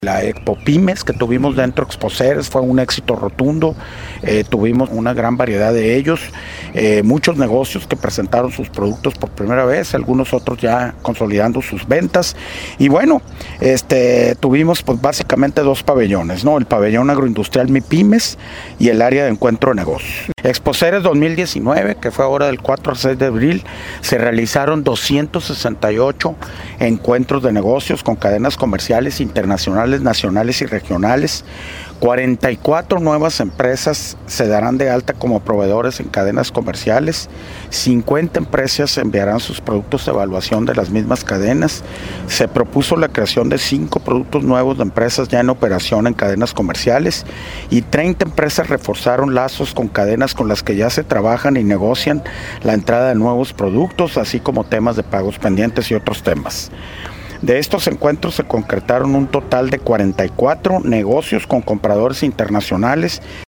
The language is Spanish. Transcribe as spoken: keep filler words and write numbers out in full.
La Expo Pymes que tuvimos dentro de Exposeres fue un éxito rotundo, eh, tuvimos una gran variedad de ellos, eh, muchos negocios que presentaron sus productos por primera vez, algunos otros ya consolidando sus ventas y bueno, este, tuvimos pues básicamente dos pabellones, ¿no? El pabellón agroindustrial MIPYMES y el área de encuentro de negocios. Exposeres dos mil diecinueve, que fue ahora del cuatro al seis de abril, se realizaron doscientos sesenta y ocho encuentros de negocios con cadenas comerciales internacionales, nacionales y regionales. cuarenta y cuatro nuevas empresas se darán de alta como proveedores en cadenas comerciales, cincuenta empresas enviarán sus productos de evaluación de las mismas cadenas, se propuso la creación de cinco productos nuevos de empresas ya en operación en cadenas comerciales y treinta empresas reforzaron lazos con cadenas con las que ya se trabajan y negocian la entrada de nuevos productos, así como temas de pagos pendientes y otros temas. De estos encuentros se concretaron un total de cuarenta y cuatro negocios con compradores internacionales